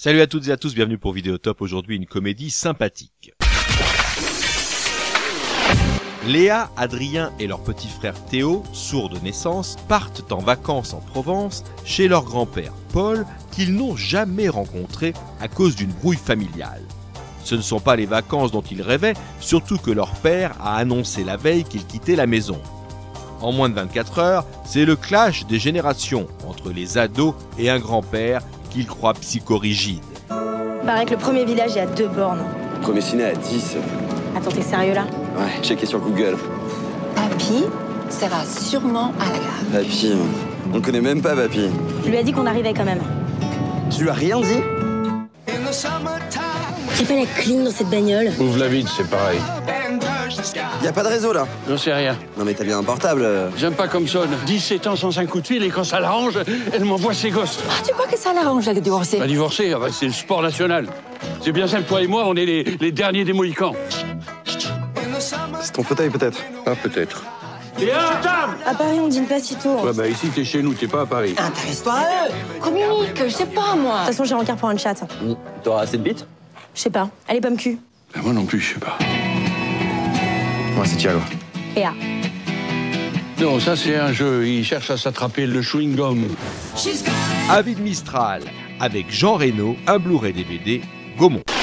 Salut à toutes et à tous, bienvenue pour Vidéotop. Aujourd'hui, une comédie sympathique. Léa, Adrien et leur petit frère Théo, sourds de naissance, partent en vacances en Provence chez leur grand-père Paul, qu'ils n'ont jamais rencontré à cause d'une brouille familiale. Ce ne sont pas les vacances dont ils rêvaient, surtout que leur père a annoncé la veille qu'il quittait la maison. En moins de 24 heures, c'est le clash des générations entre les ados et un grand-père qu'ils croient psychorigide. Paraît que le premier village est à 2 bornes. Le premier ciné à 10. Attends, t'es sérieux là? Ouais, checké sur Google. Papy, ça va sûrement à la gare. Papy, on connaît même pas Papy. Je lui ai dit qu'on arrivait quand même. Tu lui as rien dit? Y'a pas la clim dans cette bagnole? Ouvre la vide, c'est pareil. Y a pas de réseau là? J'en sais rien. Non mais t'as bien un portable. J'aime pas comme sonne. 17 ans sans un coup de fil et quand ça l'arrange, elle m'envoie ses gosses. Ah, tu crois que ça l'arrange, elle, de divorcer? Pas divorcer, ah bah, c'est le sport national. C'est bien simple, toi et moi, on est les derniers des Mohicans. C'est ton fauteuil peut-être? Ah, peut-être. Et à la table! À Paris, on dîne pas si tôt. Ouais, bah ici, t'es chez nous, t'es pas à Paris. Intéresse-toi à eux. Communique, je sais pas, moi. De toute façon, j'ai rencard pour un chat. T'auras assez de bites? Je sais pas. Allez, pomme cul. Bah, moi non plus, je sais pas. Moi c'est Thiago. Léa. Non, ça c'est un jeu, il cherche à s'attraper le chewing-gum. Avis de Mistral, avec Jean Reno, un Blu-ray DVD, Gaumont.